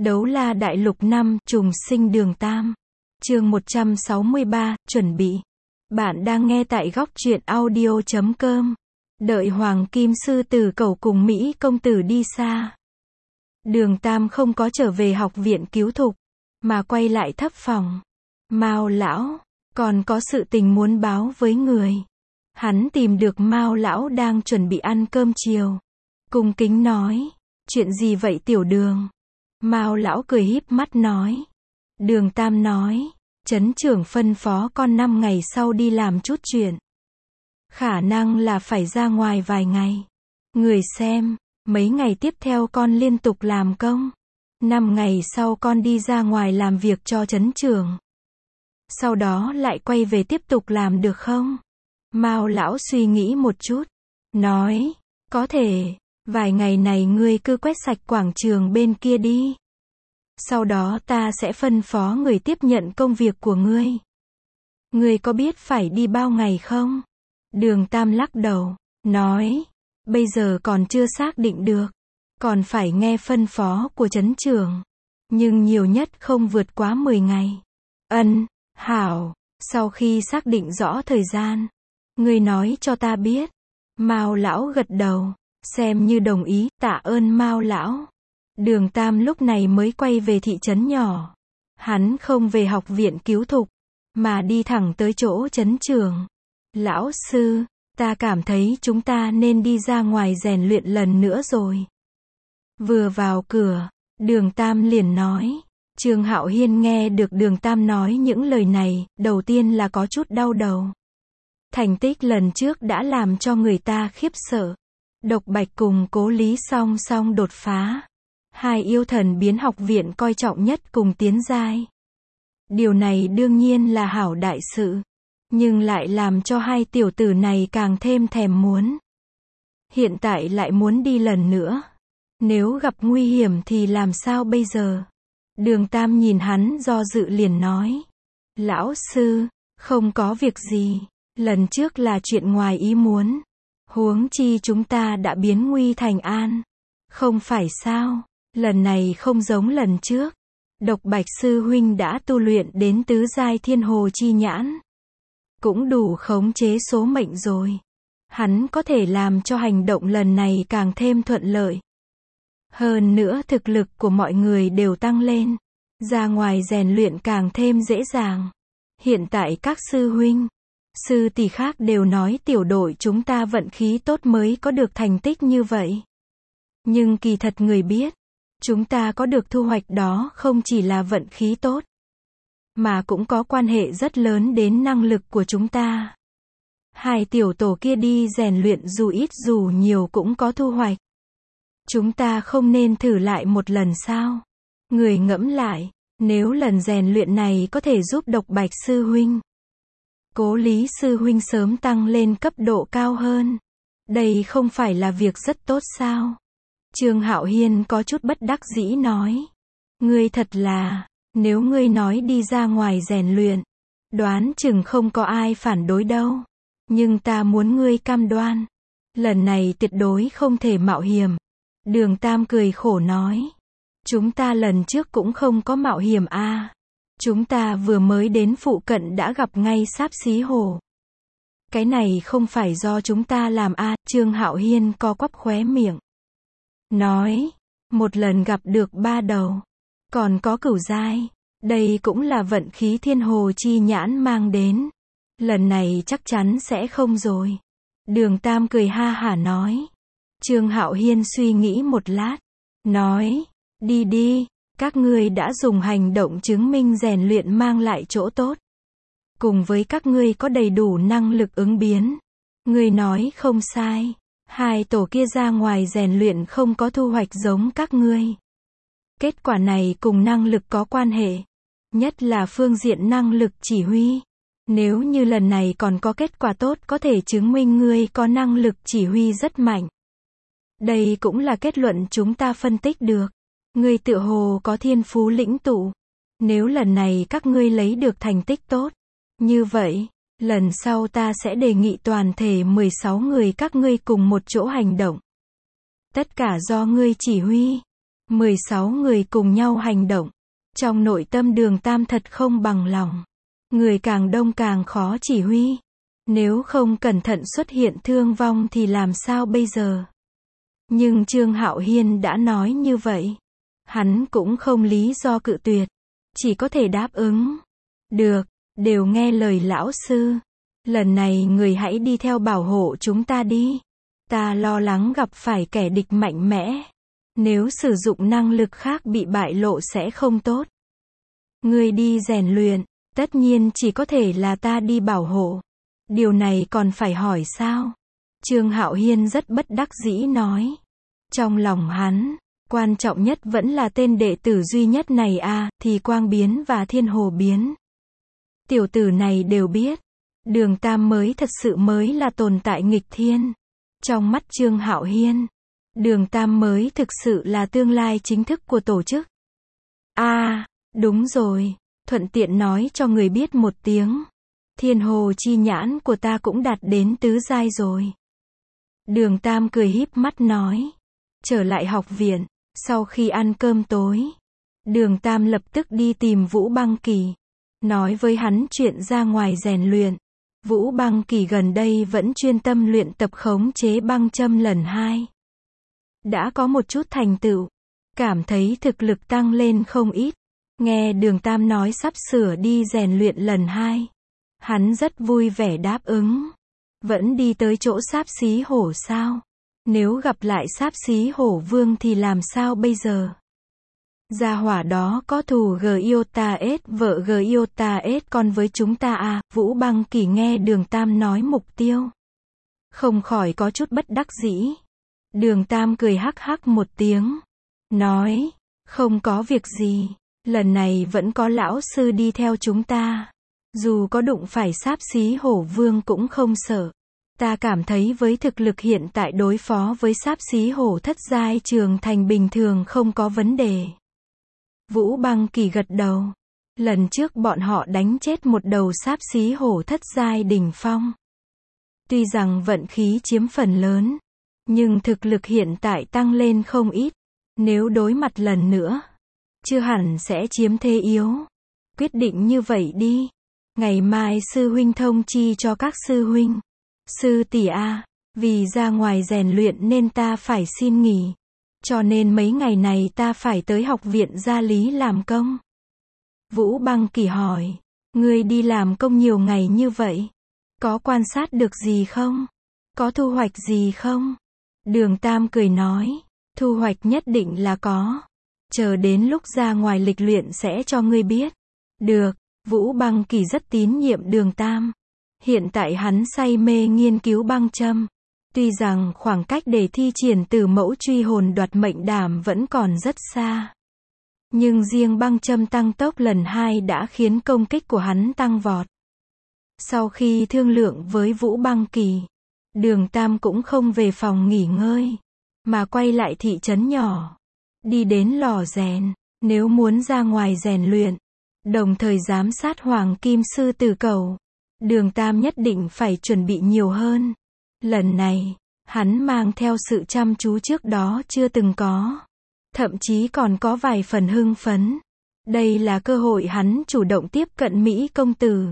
Đấu la đại lục 5, trùng sinh đường Tam. Chương 163, chuẩn bị. Bạn đang nghe tại góc truyện audio.com. Đợi Hoàng Kim Sư Tử Cẩu cùng Mỹ Công Tử đi xa. Đường Tam không có trở về học viện cứu thục, mà quay lại thấp phòng. Mao lão, còn có sự tình muốn báo với người. Hắn tìm được Mao lão đang chuẩn bị ăn cơm chiều. Cung kính nói, chuyện gì vậy tiểu đường? Mao lão cười híp mắt nói. Đường Tam nói, trấn trưởng phân phó con 5 ngày sau đi làm chút chuyện. Khả năng là phải ra ngoài vài ngày. Người xem, mấy ngày tiếp theo con liên tục làm công. 5 ngày sau con đi ra ngoài làm việc cho trấn trưởng. Sau đó lại quay về tiếp tục làm được không? Mao lão suy nghĩ một chút. Nói, có thể, vài ngày này ngươi cứ quét sạch quảng trường bên kia đi. Sau đó ta sẽ phân phó người tiếp nhận công việc của ngươi. Ngươi có biết phải đi bao ngày không? Đường Tam lắc đầu, nói, bây giờ còn chưa xác định được. Còn phải nghe phân phó của trấn trưởng. Nhưng nhiều nhất không vượt quá 10 ngày. Hảo, sau khi xác định rõ thời gian, ngươi nói cho ta biết. Mao lão gật đầu, xem như đồng ý, tạ ơn Mao lão. Đường Tam lúc này mới quay về thị trấn nhỏ. Hắn không về học viện cứu thục, mà đi thẳng tới chỗ trấn trưởng. Lão sư, ta cảm thấy chúng ta nên đi ra ngoài rèn luyện lần nữa rồi. Vừa vào cửa, Đường Tam liền nói. Trương Hạo Hiên nghe được Đường Tam nói những lời này, đầu tiên là có chút đau đầu. Thành tích lần trước đã làm cho người ta khiếp sợ. Độc Bạch cùng Cố Lý song song đột phá. Hai yêu thần biến học viện coi trọng nhất cùng tiến giai. Điều này đương nhiên là hảo đại sự. Nhưng lại làm cho hai tiểu tử này càng thêm thèm muốn. Hiện tại lại muốn đi lần nữa. Nếu gặp nguy hiểm thì làm sao bây giờ? Đường Tam nhìn hắn do dự liền nói. Lão sư, không có việc gì. Lần trước là chuyện ngoài ý muốn. Huống chi chúng ta đã biến nguy thành an. Không phải sao? Lần này không giống lần trước. Độc Bạch sư huynh đã tu luyện đến tứ giai thiên hồ chi nhãn. Cũng đủ khống chế số mệnh rồi. Hắn có thể làm cho hành động lần này càng thêm thuận lợi. Hơn nữa thực lực của mọi người đều tăng lên. Ra ngoài rèn luyện càng thêm dễ dàng. Hiện tại các sư huynh, sư tỷ khác đều nói tiểu đội chúng ta vận khí tốt mới có được thành tích như vậy. Nhưng kỳ thật người biết, chúng ta có được thu hoạch đó không chỉ là vận khí tốt, mà cũng có quan hệ rất lớn đến năng lực của chúng ta. Hai tiểu tổ kia đi rèn luyện dù ít dù nhiều cũng có thu hoạch. Chúng ta không nên thử lại một lần sao? Người ngẫm lại, nếu lần rèn luyện này có thể giúp Độc Bạch sư huynh, Cố Lý sư huynh sớm tăng lên cấp độ cao hơn, đây không phải là việc rất tốt sao? Trương Hạo Hiên có chút bất đắc dĩ nói. Ngươi thật là, nếu ngươi nói đi ra ngoài rèn luyện, đoán chừng không có ai phản đối đâu. Nhưng ta muốn ngươi cam đoan, lần này tuyệt đối không thể mạo hiểm. Đường Tam cười khổ nói. Chúng ta lần trước cũng không có mạo hiểm a. Chúng ta vừa mới đến phụ cận đã gặp ngay Sáp Xí Hổ. Cái này không phải do chúng ta làm a. Trương Hạo Hiên co quắp khóe miệng. Nói, một lần gặp được 3 đầu. Còn có cửu giai. Đây cũng là vận khí thiên hồ chi nhãn mang đến. Lần này chắc chắn sẽ không rồi. Đường Tam cười ha hả nói. Trương Hạo Hiên suy nghĩ một lát. Nói, đi đi, các ngươi đã dùng hành động chứng minh rèn luyện mang lại chỗ tốt. Cùng với các ngươi có đầy đủ năng lực ứng biến. Ngươi nói không sai. Hai tổ kia ra ngoài rèn luyện không có thu hoạch giống các ngươi. Kết quả này cùng năng lực có quan hệ. Nhất là phương diện năng lực chỉ huy. Nếu như lần này còn có kết quả tốt có thể chứng minh ngươi có năng lực chỉ huy rất mạnh. Đây cũng là kết luận chúng ta phân tích được. Ngươi tựa hồ có thiên phú lĩnh tụ. Nếu lần này các ngươi lấy được thành tích tốt, như vậy, lần sau ta sẽ đề nghị toàn thể 16 người các ngươi cùng một chỗ hành động. Tất cả do ngươi chỉ huy. 16 người cùng nhau hành động. Trong nội tâm Đường Tam thật không bằng lòng. Người càng đông càng khó chỉ huy. Nếu không cẩn thận xuất hiện thương vong thì làm sao bây giờ? Nhưng Trương Hạo Hiên đã nói như vậy. Hắn cũng không lý do cự tuyệt. Chỉ có thể đáp ứng. Được, đều nghe lời lão sư. Lần này người hãy đi theo bảo hộ chúng ta đi. Ta lo lắng gặp phải kẻ địch mạnh mẽ. Nếu sử dụng năng lực khác bị bại lộ sẽ không tốt. Người đi rèn luyện, tất nhiên chỉ có thể là ta đi bảo hộ. Điều này còn phải hỏi sao? Trương Hạo Hiên rất bất đắc dĩ nói. Trong lòng hắn, quan trọng nhất vẫn là tên đệ tử duy nhất này thì Quang Biến và Thiên Hồ Biến. Tiểu tử này đều biết. Đường Tam mới thật sự mới là tồn tại nghịch thiên. Trong mắt Trương Hạo Hiên, Đường Tam mới thực sự là tương lai chính thức của tổ chức. Đúng rồi, thuận tiện nói cho người biết một tiếng. Thiên hồ chi nhãn của ta cũng đạt đến tứ giai rồi. Đường Tam cười híp mắt nói. Trở lại học viện, sau khi ăn cơm tối, Đường Tam lập tức đi tìm Vũ Băng Kỳ. Nói với hắn chuyện ra ngoài rèn luyện. Vũ Băng Kỳ gần đây vẫn chuyên tâm luyện tập khống chế băng châm lần 2. Đã có một chút thành tựu. Cảm thấy thực lực tăng lên không ít. Nghe Đường Tam nói sắp sửa đi rèn luyện lần 2. Hắn rất vui vẻ đáp ứng. Vẫn đi tới chỗ Sáp Xí Hổ sao? Nếu gặp lại Sáp Xí Hổ Vương thì làm sao bây giờ? Gia hỏa đó có thù Giota S vợ Giota S con với chúng ta Vũ Băng Kỳ nghe Đường Tam nói mục tiêu. Không khỏi có chút bất đắc dĩ. Đường Tam cười hắc hắc một tiếng. Nói, không có việc gì. Lần này vẫn có lão sư đi theo chúng ta. Dù có đụng phải Sáp Xí Hổ Vương cũng không sợ. Ta cảm thấy với thực lực hiện tại đối phó với Sáp Xí Hổ thất giai Trường Thành bình thường không có vấn đề. Vũ Băng Kỳ gật đầu. Lần trước bọn họ đánh chết một đầu Sáp Xí Hổ thất giai đỉnh phong. Tuy rằng vận khí chiếm phần lớn, nhưng thực lực hiện tại tăng lên không ít. Nếu đối mặt lần nữa, chưa hẳn sẽ chiếm thế yếu. Quyết định như vậy đi. Ngày mai sư huynh thông chi cho các sư huynh. Sư tỷ vì ra ngoài rèn luyện nên ta phải xin nghỉ. Cho nên mấy ngày này ta phải tới học viện gia lý làm công. Vũ Băng Kỳ hỏi. Ngươi đi làm công nhiều ngày như vậy. Có quan sát được gì không? Có thu hoạch gì không? Đường Tam cười nói. Thu hoạch nhất định là có. Chờ đến lúc ra ngoài lịch luyện sẽ cho ngươi biết. Được. Vũ Băng Kỳ rất tín nhiệm Đường Tam. Hiện tại hắn say mê nghiên cứu băng châm. Tuy rằng khoảng cách để thi triển Tử Mẫu Truy Hồn Đoạt Mệnh Đàm vẫn còn rất xa. Nhưng riêng băng châm tăng tốc lần 2 đã khiến công kích của hắn tăng vọt. Sau khi thương lượng với Vũ Băng Kỳ, Đường Tam cũng không về phòng nghỉ ngơi, mà quay lại thị trấn nhỏ. Đi đến lò rèn, nếu muốn ra ngoài rèn luyện, đồng thời giám sát Hoàng Kim Sư Tử Cẩu, Đường Tam nhất định phải chuẩn bị nhiều hơn. Lần này, hắn mang theo sự chăm chú trước đó chưa từng có. Thậm chí còn có vài phần hưng phấn. Đây là cơ hội hắn chủ động tiếp cận Mỹ công tử.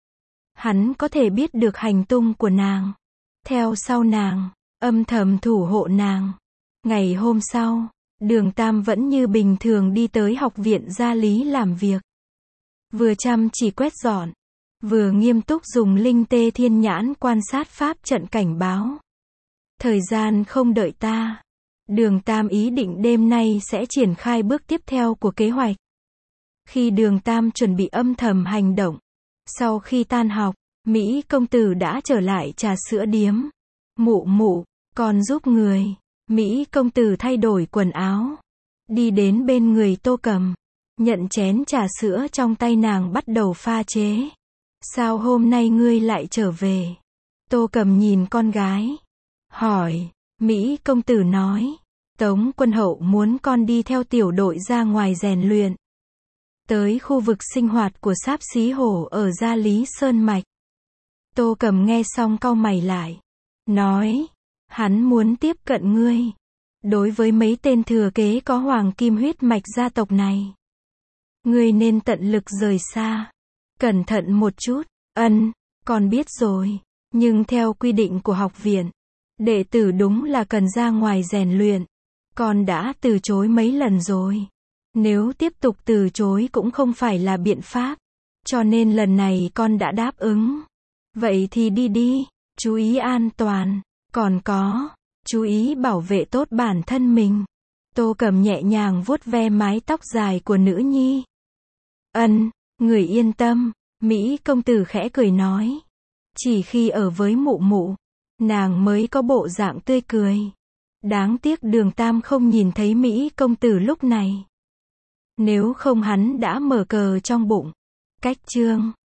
Hắn có thể biết được hành tung của nàng. Theo sau nàng, âm thầm thủ hộ nàng. Ngày hôm sau, Đường Tam vẫn như bình thường đi tới học viện gia lý làm việc. Vừa chăm chỉ quét dọn, vừa nghiêm túc dùng linh tê thiên nhãn quan sát pháp trận cảnh báo. Thời gian không đợi ta. Đường Tam ý định đêm nay sẽ triển khai bước tiếp theo của kế hoạch. Khi Đường Tam chuẩn bị âm thầm hành động, sau khi tan học, Mỹ công tử đã trở lại trà sữa điếm. Mụ mụ, con giúp người. Mỹ công tử thay đổi quần áo, đi đến bên người Tô Cầm, nhận chén trà sữa trong tay nàng bắt đầu pha chế. Sao hôm nay ngươi lại trở về? Tô Cầm nhìn con gái, hỏi. Mỹ công tử nói, Tống quân hậu muốn con đi theo tiểu đội ra ngoài rèn luyện. Tới khu vực sinh hoạt của Sáp Xí Hổ ở Gia Lý Sơn Mạch. Tô Cầm nghe xong cau mày lại, nói, hắn muốn tiếp cận ngươi. Đối với mấy tên thừa kế có hoàng kim huyết mạch gia tộc này, ngươi nên tận lực rời xa. Cẩn thận một chút. Ân, con biết rồi. Nhưng theo quy định của học viện, đệ tử đúng là cần ra ngoài rèn luyện. Con đã từ chối mấy lần rồi. Nếu tiếp tục từ chối cũng không phải là biện pháp. Cho nên lần này con đã đáp ứng. Vậy thì đi đi. Chú ý an toàn. Còn có, chú ý bảo vệ tốt bản thân mình. Tô Cẩm nhẹ nhàng vuốt ve mái tóc dài của nữ nhi. Ân, người yên tâm. Mỹ công tử khẽ cười nói. Chỉ khi ở với mụ mụ, nàng mới có bộ dạng tươi cười. Đáng tiếc Đường Tam không nhìn thấy Mỹ công tử lúc này. Nếu không hắn đã mở cờ trong bụng. Cách chương